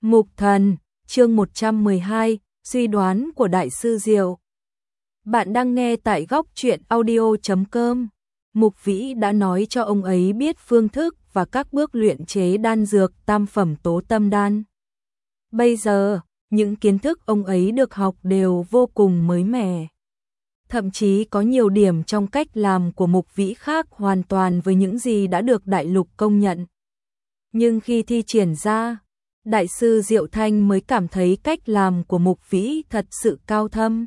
Mục Thần, chương 112, suy đoán của Đại sư Diệu. Bạn đang nghe tại góc truyện audio.com. Mục Vĩ đã nói cho ông ấy biết phương thức và các bước luyện chế đan dược tam phẩm tố tâm đan. Bây giờ, những kiến thức ông ấy được học đều vô cùng mới mẻ. Thậm chí có nhiều điểm trong cách làm của Mục Vĩ khác hoàn toàn với những gì đã được đại lục công nhận. Nhưng khi thi triển ra, Đại sư Diệu Thanh mới cảm thấy cách làm của Mục Vĩ thật sự cao thâm.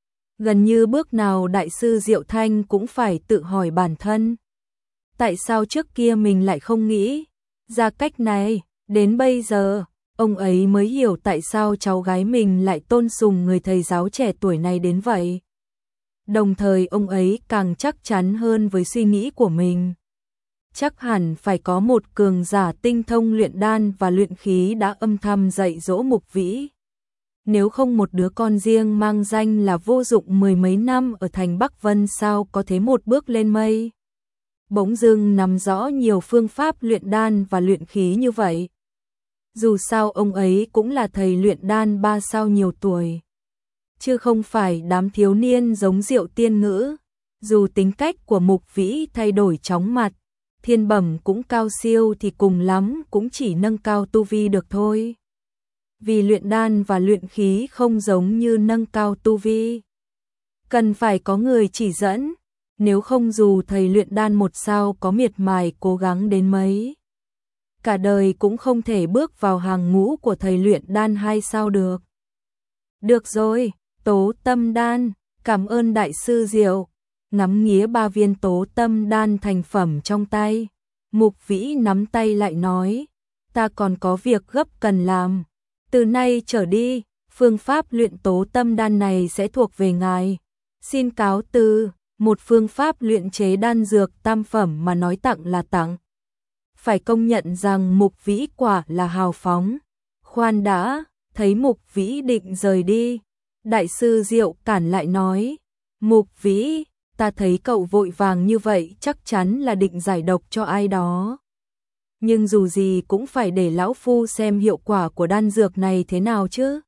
Gần như bước nào Đại sư Diệu Thanh cũng phải tự hỏi bản thân. Tại sao trước kia mình lại không nghĩ ra cách này, đến bây giờ, ông ấy mới hiểu tại sao cháu gái mình lại tôn sùng người thầy giáo trẻ tuổi này đến vậy. Đồng thời ông ấy càng chắc chắn hơn với suy nghĩ của mình. Chắc hẳn phải có một cường giả tinh thông luyện đan và luyện khí đã âm thầm dạy dỗ Mục Vĩ. Nếu không một đứa con riêng mang danh là vô dụng mười mấy năm ở thành Bắc Vân sao có thế một bước lên mây. Bỗng dưng nắm rõ nhiều phương pháp luyện đan và luyện khí như vậy. Dù sao ông ấy cũng là thầy luyện đan 3 sao nhiều tuổi, chứ không phải đám thiếu niên giống Diệu Tiên Ngữ. Dù tính cách của Mục Vĩ thay đổi chóng mặt, thiên bẩm cũng cao siêu thì cùng lắm cũng chỉ nâng cao tu vi được thôi. Vì luyện đan và luyện khí không giống như nâng cao tu vi, cần phải có người chỉ dẫn, nếu không dù thầy luyện đan 1 sao có miệt mài cố gắng đến mấy, cả đời cũng không thể bước vào hàng ngũ của thầy luyện đan 2 sao được. Được rồi, tố tâm đan, cảm ơn Đại sư Diệu. Ngắm nghía 3 viên tố tâm đan thành phẩm trong tay, Mục Vĩ nắm tay lại nói, ta còn có việc gấp cần làm. Từ nay trở đi, phương pháp luyện tố tâm đan này sẽ thuộc về ngài. Xin cáo từ, một phương pháp luyện chế đan dược tam phẩm mà nói tặng là tặng. Phải công nhận rằng Mục Vĩ quả là hào phóng. Khoan đã, thấy Mục Vĩ định rời đi, Đại sư Diệu cản lại nói, Mục Vĩ, ta thấy cậu vội vàng như vậy chắc chắn là định giải độc cho ai đó. Nhưng dù gì cũng phải để lão phu xem hiệu quả của đan dược này thế nào chứ.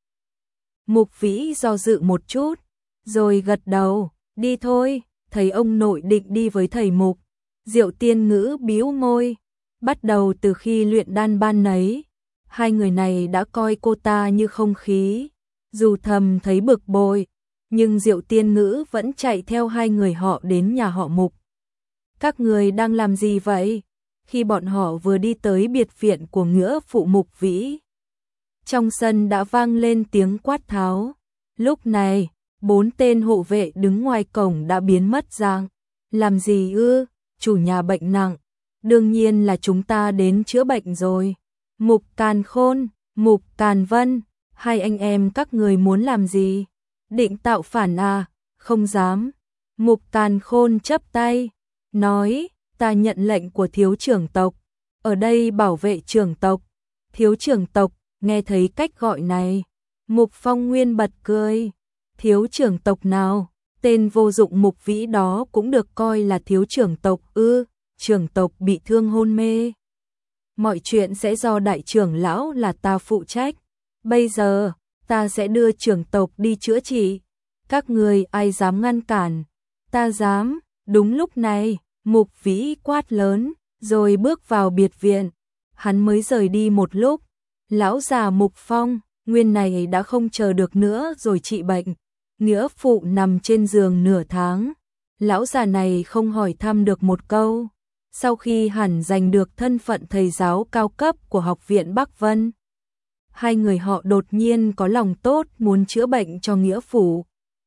Mục Vĩ do dự một chút, rồi gật đầu, đi thôi, thấy ông nội định đi với thầy Mục. Diệu Tiên Ngữ bĩu môi, bắt đầu từ khi luyện đan ban nấy, hai người này đã coi cô ta như không khí. Dù thầm thấy bực bội, nhưng Diệu Tiên Ngữ vẫn chạy theo hai người họ đến nhà họ Mục. Các người đang làm gì vậy? Khi bọn họ vừa đi tới biệt viện của Ngữa phụ Mục Vĩ, trong sân đã vang lên tiếng quát tháo. Lúc này, 4 tên hộ vệ đứng ngoài cổng đã biến mất dạng. Làm gì ư? Chủ nhà bệnh nặng. Đương nhiên là chúng ta đến chữa bệnh rồi. Mục Càn Khôn, Mục Càn Vân, hai anh em các người muốn làm gì? Định tạo phản à? Không dám. Mục Càn Khôn chắp tay, nói, ta nhận lệnh của thiếu trưởng tộc, ở đây bảo vệ trưởng tộc. Thiếu trưởng tộc, nghe thấy cách gọi này, Mục Phong Nguyên bật cười. Thiếu trưởng tộc nào? Tên vô dụng Mục Vĩ đó cũng được coi là thiếu trưởng tộc ư? Trưởng tộc bị thương hôn mê, mọi chuyện sẽ do đại trưởng lão là ta phụ trách. Bây giờ, ta sẽ đưa trưởng tộc đi chữa trị. Các người ai dám ngăn cản? Ta dám. Đúng lúc này, Mục Vĩ quát lớn, rồi bước vào biệt viện. Hắn mới rời đi một lúc, lão già Mục Phong Nguyên này đã không chờ được nữa rồi trị bệnh. Nghĩa phụ nằm trên giường nửa tháng. Lão già này không hỏi thăm được một câu. Sau khi hẳn giành được thân phận thầy giáo cao cấp của Học viện Bắc Vân, hai người họ đột nhiên có lòng tốt muốn chữa bệnh cho nghĩa phụ.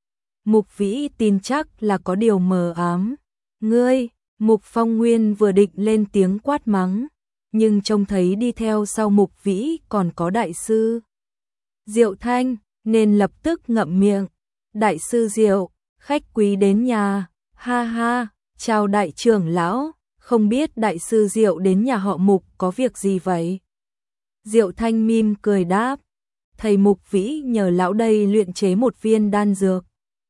Mục Vĩ tin chắc là có điều mờ ám. Ngươi, Mục Phong Nguyên vừa định lên tiếng quát mắng, nhưng trông thấy đi theo sau Mục Vĩ còn có Đại sư Diệu Thanh, nên lập tức ngậm miệng. Đại sư Diệu, khách quý đến nhà, ha ha, chào đại trưởng lão, không biết Đại sư Diệu đến nhà họ Mục có việc gì vậy? Diệu Thanh mỉm cười đáp, thầy Mục Vĩ nhờ lão đây luyện chế một viên đan dược,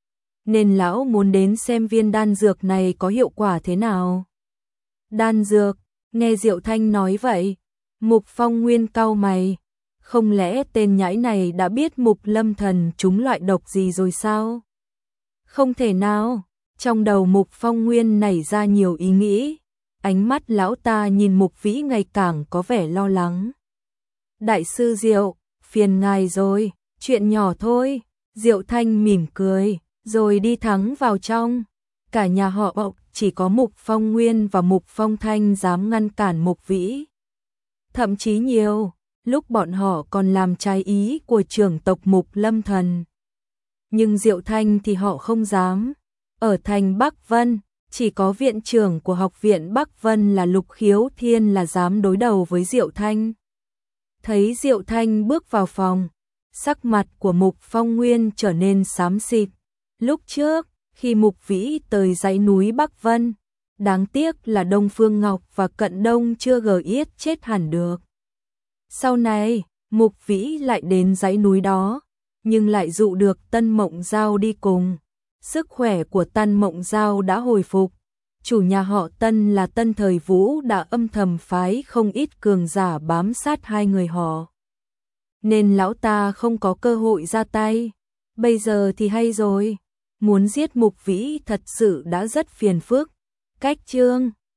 nên lão muốn đến xem viên đan dược này có hiệu quả thế nào. Đan dược, nghe Diệu Thanh nói vậy, Mục Phong Nguyên cau mày, Không lẽ tên nhãi này đã biết Mục Lâm Thần trúng loại độc gì rồi sao? Không thể nào, trong đầu Mục Phong Nguyên nảy ra nhiều ý nghĩ, ánh mắt lão ta nhìn Mục Vĩ ngày càng có vẻ lo lắng. Đại sư Diệu, phiền ngài rồi, chuyện nhỏ thôi. Diệu Thanh mỉm cười, rồi đi thẳng vào trong. Cả nhà họ chỉ có Mục Phong Nguyên và Mục Phong Thanh dám ngăn cản Mục Vĩ. Thậm chí nhiều, lúc bọn họ còn làm trái ý của trưởng tộc Mục Lâm Thần. Nhưng Diệu Thanh thì họ không dám. Ở thành Bắc Vân, chỉ có viện trưởng của học viện Bắc Vân là Lục Khiếu Thiên là dám đối đầu với Diệu Thanh. Thấy Diệu Thanh bước vào phòng, sắc mặt của Mục Phong Nguyên trở nên xám xịt. Lúc trước, khi Mục Vĩ tới dãy núi Bắc Vân, đáng tiếc là Đông Phương Ngọc và Cận Đông chưa gờ yết chết hẳn được. Sau này, Mục Vĩ lại đến dãy núi đó, nhưng lại dụ được Tân Mộng Giao đi cùng. Sức khỏe của Tân Mộng Giao đã hồi phục. Chủ nhà họ Tân là Tân Thời Vũ đã âm thầm phái không ít cường giả bám sát hai người họ. Nên lão ta không có cơ hội ra tay. Bây giờ thì hay rồi. Muốn giết Mục Vĩ thật sự đã rất phiền phức. Cách chương